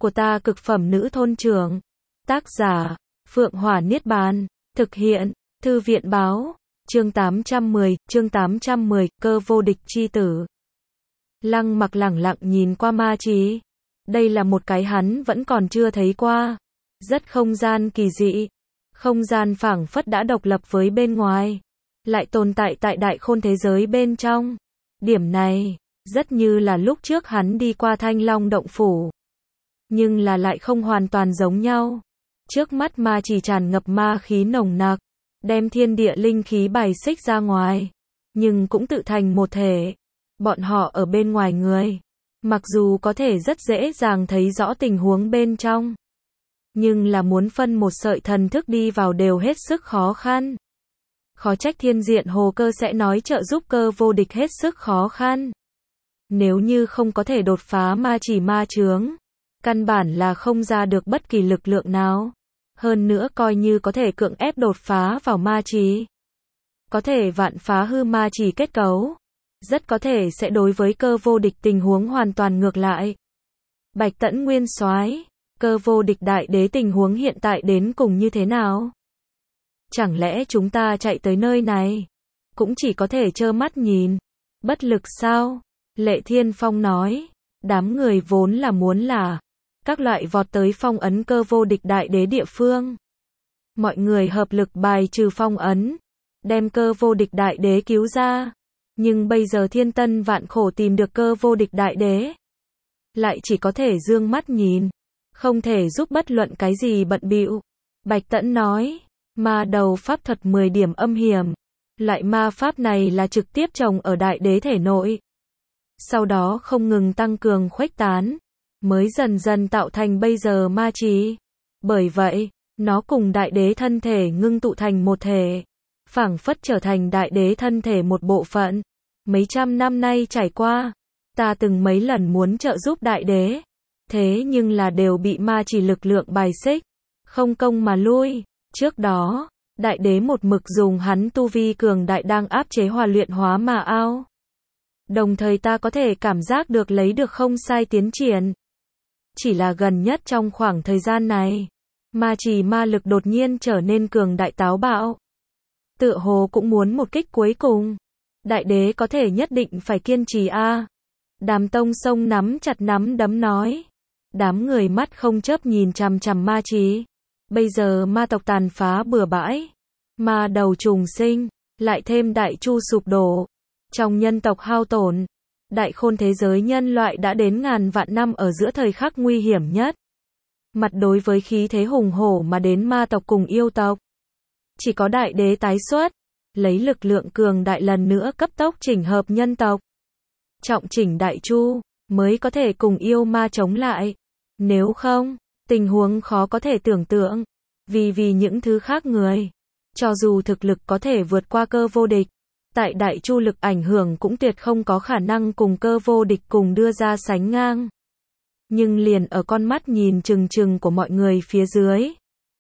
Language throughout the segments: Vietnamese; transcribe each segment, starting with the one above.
của ta cực phẩm nữ thôn trưởng. Tác giả, Phượng Hỏa Niết Bàn. Thực hiện, Thư viện báo. Chương 810, cơ vô địch chi tử. Lăng Mặc lẳng lặng nhìn qua ma trí. Đây là một cái hắn vẫn còn chưa thấy qua. Rất không gian kỳ dị. Không gian phảng phất đã độc lập với bên ngoài. Lại tồn tại tại đại khôn thế giới bên trong. Điểm này, rất như là lúc trước hắn đi qua Thanh Long động phủ. Nhưng là lại không hoàn toàn giống nhau. Trước mắt ma chỉ tràn ngập ma khí nồng nặc, đem thiên địa linh khí bài xích ra ngoài, nhưng cũng tự thành một thể. Bọn họ ở bên ngoài người, mặc dù có thể rất dễ dàng thấy rõ tình huống bên trong, nhưng là muốn phân một sợi thần thức đi vào đều hết sức khó khăn. Khó trách Thiên Diện Hồ Cơ sẽ nói trợ giúp cơ vô địch hết sức khó khăn. Nếu như không có thể đột phá ma chỉ ma chướng, căn bản là không ra được bất kỳ lực lượng nào. Hơn nữa coi như có thể cưỡng ép đột phá vào ma chỉ, có thể vạn phá hư ma chỉ kết cấu, rất có thể sẽ đối với cơ vô địch tình huống hoàn toàn ngược lại. Bạch Tẫn Nguyên Soái, cơ vô địch đại đế tình huống hiện tại đến cùng như thế nào? Chẳng lẽ chúng ta chạy tới nơi này, cũng chỉ có thể trơ mắt nhìn, bất lực sao? Lệ Thiên Phong nói, đám người vốn là muốn là các loại vọt tới phong ấn cơ vô địch đại đế địa phương. Mọi người hợp lực bài trừ phong ấn, đem cơ vô địch đại đế cứu ra. Nhưng bây giờ thiên tân vạn khổ tìm được cơ vô địch đại đế, lại chỉ có thể dương mắt nhìn, không thể giúp bất luận cái gì bận bịu. Bạch Tẫn nói, ma đầu pháp thuật 10 điểm âm hiểm. Loại ma pháp này là trực tiếp trồng ở đại đế thể nội, sau đó không ngừng tăng cường khuếch tán, mới dần dần tạo thành bây giờ ma trí. Bởi vậy, nó cùng đại đế thân thể ngưng tụ thành một thể, phảng phất trở thành đại đế thân thể một bộ phận. Mấy trăm năm nay trải qua, ta từng mấy lần muốn trợ giúp đại đế, thế nhưng là đều bị ma chỉ lực lượng bài xích, không công mà lui. Trước đó, đại đế một mực dùng hắn tu vi cường đại đang áp chế hòa luyện hóa ma ao. Đồng thời ta có thể cảm giác được lấy được không sai tiến triển. Chỉ là gần nhất trong khoảng thời gian này, ma chỉ ma lực đột nhiên trở nên cường đại táo bạo. Tựa hồ cũng muốn một kích cuối cùng. Đại đế có thể nhất định phải kiên trì a. Đàm Tông Sông nắm chặt nắm đấm nói. Đám người mắt không chớp nhìn chằm chằm ma chỉ. Bây giờ ma tộc tàn phá bừa bãi, ma đầu trùng sinh, lại thêm đại chu sụp đổ, trong nhân tộc hao tổn, đại khôn thế giới nhân loại đã đến ngàn vạn năm ở giữa thời khắc nguy hiểm nhất. Mặt đối với khí thế hùng hổ mà đến ma tộc cùng yêu tộc, chỉ có đại đế tái xuất, lấy lực lượng cường đại lần nữa cấp tốc chỉnh hợp nhân tộc, trọng chỉnh đại chu, mới có thể cùng yêu ma chống lại. Nếu không, tình huống khó có thể tưởng tượng. Vì những thứ khác người, cho dù thực lực có thể vượt qua cơ vô địch, tại đại chu lực ảnh hưởng cũng tuyệt không có khả năng cùng cơ vô địch cùng đưa ra sánh ngang. Nhưng liền ở con mắt nhìn chừng chừng của mọi người phía dưới,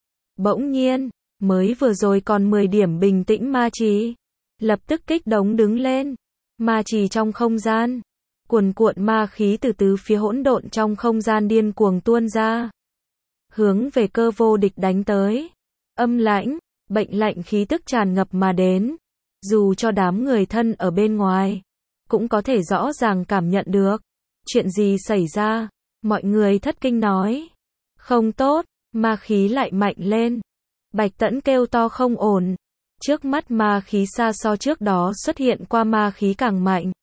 bỗng nhiên, mới vừa rồi còn 10 điểm bình tĩnh ma trì, lập tức kích động đứng lên. Ma trì trong không gian, cuồn cuộn ma khí từ tứ phía hỗn độn trong không gian điên cuồng tuôn ra, hướng về cơ vô địch đánh tới. Âm lãnh, bệnh lạnh khí tức tràn ngập mà đến, dù cho đám người thân ở bên ngoài, cũng có thể rõ ràng cảm nhận được. Chuyện gì xảy ra? Mọi người thất kinh nói. Không tốt, ma khí lại mạnh lên. Bạch Tẫn kêu to không ổn. Trước mắt ma khí xa so trước đó xuất hiện qua ma khí càng mạnh.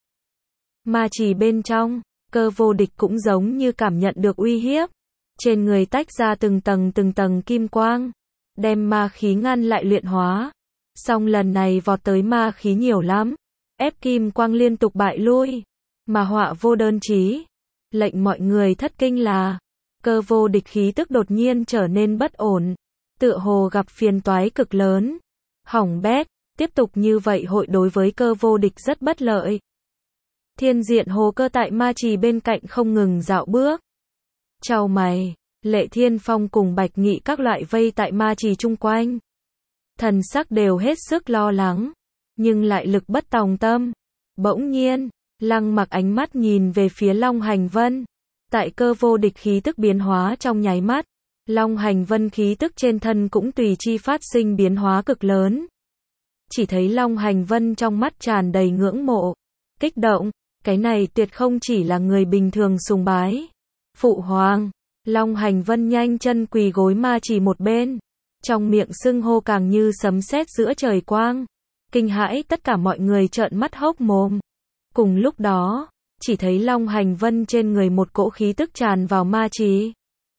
Ma chỉ bên trong, cơ vô địch cũng giống như cảm nhận được uy hiếp. Trên người tách ra từng tầng kim quang, đem ma khí ngăn lại luyện hóa. Song lần này vọt tới ma khí nhiều lắm, ép kim quang liên tục bại lui, mà họa vô đơn chí. Lệnh mọi người thất kinh là, cơ vô địch khí tức đột nhiên trở nên bất ổn, tựa hồ gặp phiền toái cực lớn. Hỏng bét, tiếp tục như vậy hội đối với cơ vô địch rất bất lợi. Thiên Diện Hồ Cơ tại ma trì bên cạnh không ngừng dạo bước. Chau mày, Lệ Thiên Phong cùng Bạch Nghị các loại vây tại ma trì chung quanh. Thần sắc đều hết sức lo lắng, nhưng lại lực bất tòng tâm. Bỗng nhiên, Lăng Mặc ánh mắt nhìn về phía Long Hành Vân. Tại cơ vô địch khí tức biến hóa trong nháy mắt, Long Hành Vân khí tức trên thân cũng tùy chi phát sinh biến hóa cực lớn. Chỉ thấy Long Hành Vân trong mắt tràn đầy ngưỡng mộ, kích động, cái này tuyệt không chỉ là người bình thường sùng bái. Phụ hoàng, Long Hành Vân nhanh chân quỳ gối ma chỉ một bên, trong miệng xưng hô càng như sấm sét giữa trời quang, kinh hãi tất cả mọi người trợn mắt hốc mồm. Cùng lúc đó, chỉ thấy Long Hành Vân trên người một cỗ khí tức tràn vào ma chỉ.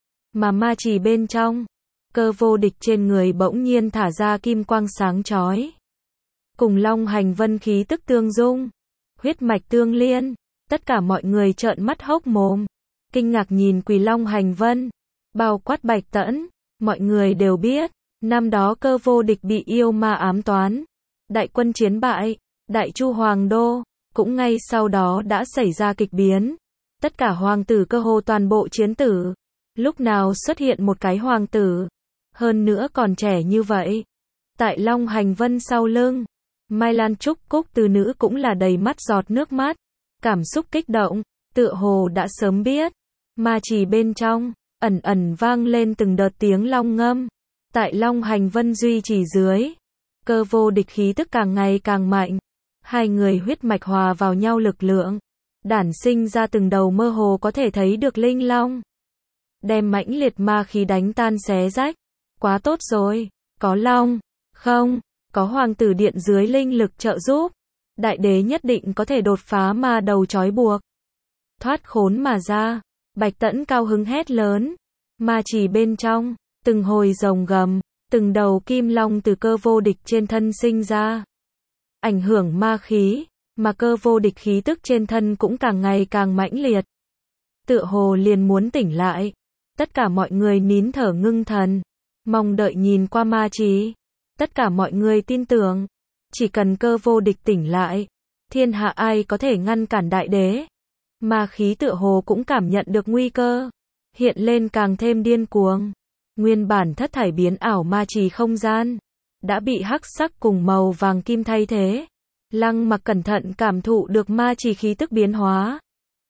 Mà ma chỉ bên trong, cơ vô địch trên người bỗng nhiên thả ra kim quang sáng chói. Cùng Long Hành Vân khí tức tương dung, huyết mạch tương liên, tất cả mọi người trợn mắt hốc mồm, kinh ngạc nhìn quỳ Long Hành Vân, bao quát Bạch Tẫn, mọi người đều biết, năm đó cơ vô địch bị yêu ma ám toán, đại quân chiến bại, Đại Chu Hoàng Đô, cũng ngay sau đó đã xảy ra kịch biến, tất cả hoàng tử cơ hồ toàn bộ chiến tử, lúc nào xuất hiện một cái hoàng tử, hơn nữa còn trẻ như vậy. Tại Long Hành Vân sau lưng, Mai Lan Trúc Cúc từ nữ cũng là đầy mắt giọt nước mắt, cảm xúc kích động, tựa hồ đã sớm biết. Ma chỉ bên trong, ẩn ẩn vang lên từng đợt tiếng long ngâm. Tại Long Hành Vân duy trì dưới, cơ vô địch khí tức càng ngày càng mạnh. Hai người huyết mạch hòa vào nhau lực lượng, đản sinh ra từng đầu mơ hồ có thể thấy được linh long. Đem mãnh liệt ma khí đánh tan xé rách. Quá tốt rồi, có long, không, có hoàng tử điện dưới linh lực trợ giúp. Đại đế nhất định có thể đột phá ma đầu trói buộc. Thoát khốn mà ra, Bạch Tẫn cao hứng hét lớn. Ma chỉ bên trong, từng hồi rồng gầm, từng đầu kim long từ cơ vô địch trên thân sinh ra. Ảnh hưởng ma khí, mà cơ vô địch khí tức trên thân cũng càng ngày càng mãnh liệt. Tựa hồ liền muốn tỉnh lại. Tất cả mọi người nín thở ngưng thần, mong đợi nhìn qua ma chỉ. Tất cả mọi người tin tưởng, chỉ cần cơ vô địch tỉnh lại, thiên hạ ai có thể ngăn cản đại đế. Ma khí tựa hồ cũng cảm nhận được nguy cơ, hiện lên càng thêm điên cuồng. Nguyên bản thất thải biến ảo ma chỉ không gian, đã bị hắc sắc cùng màu vàng kim thay thế. Lăng Mặc cẩn thận cảm thụ được ma chỉ khí tức biến hóa.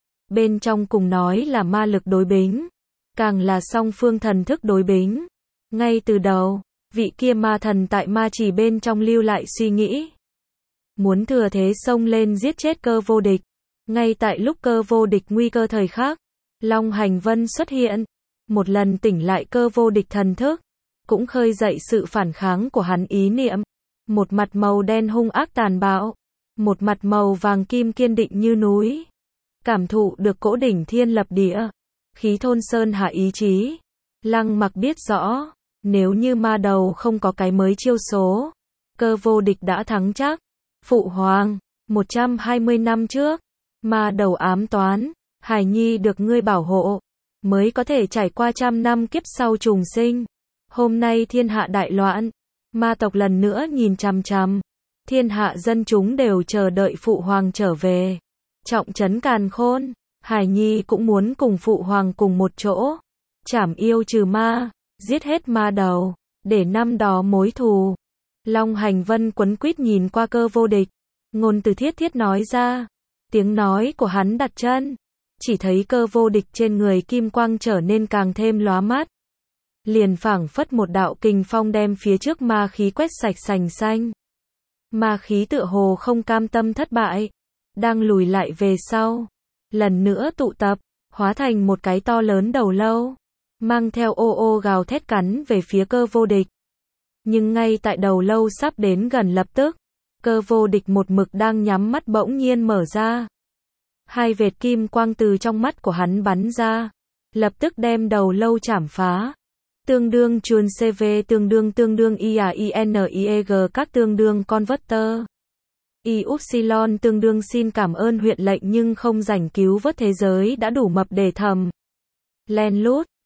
Bên trong cùng nói là ma lực đối bính, càng là song phương thần thức đối bính. Ngay từ đầu, vị kia ma thần tại ma chỉ bên trong lưu lại suy nghĩ, muốn thừa thế xông lên giết chết cơ vô địch. Ngay tại lúc cơ vô địch nguy cơ thời khắc, Long Hành Vân xuất hiện, một lần tỉnh lại cơ vô địch thần thức, cũng khơi dậy sự phản kháng của hắn ý niệm. Một mặt màu đen hung ác tàn bạo, một mặt màu vàng kim kiên định như núi. Cảm thụ được cỗ đỉnh thiên lập địa, khí thôn sơn hạ ý chí. Lăng Mặc biết rõ, nếu như ma đầu không có cái mới chiêu số, cơ vô địch đã thắng chắc. Phụ hoàng, 120 năm trước, ma đầu ám toán, Hải Nhi được ngươi bảo hộ, mới có thể trải qua trăm năm kiếp sau trùng sinh. Hôm nay thiên hạ đại loạn, ma tộc lần nữa nhìn chằm chằm, thiên hạ dân chúng đều chờ đợi phụ hoàng trở về. Trọng trấn càn khôn, Hải Nhi cũng muốn cùng phụ hoàng cùng một chỗ, trảm yêu trừ ma, giết hết ma đầu, để năm đó mối thù. Long Hành Vân quấn quýt nhìn qua cơ vô địch, ngôn từ thiết thiết nói ra. Tiếng nói của hắn đặt chân, chỉ thấy cơ vô địch trên người kim quang trở nên càng thêm lóa mắt. Liền phảng phất một đạo kình phong đem phía trước ma khí quét sạch sành xanh. Ma khí tựa hồ không cam tâm thất bại, đang lùi lại về sau, lần nữa tụ tập, hóa thành một cái to lớn đầu lâu, mang theo ô ô gào thét cắn về phía cơ vô địch. Nhưng ngay tại đầu lâu sắp đến gần lập tức, cơ vô địch một mực đang nhắm mắt bỗng nhiên mở ra. Hai vệt kim quang từ trong mắt của hắn bắn ra, lập tức đem đầu lâu chảm phá. Tương đương chuồn CV tương đương IAINIEG các tương đương converter. Ypsilon tương đương xin cảm ơn huyện lệnh nhưng không rảnh cứu vớt thế giới đã đủ mập để thầm. Len lút,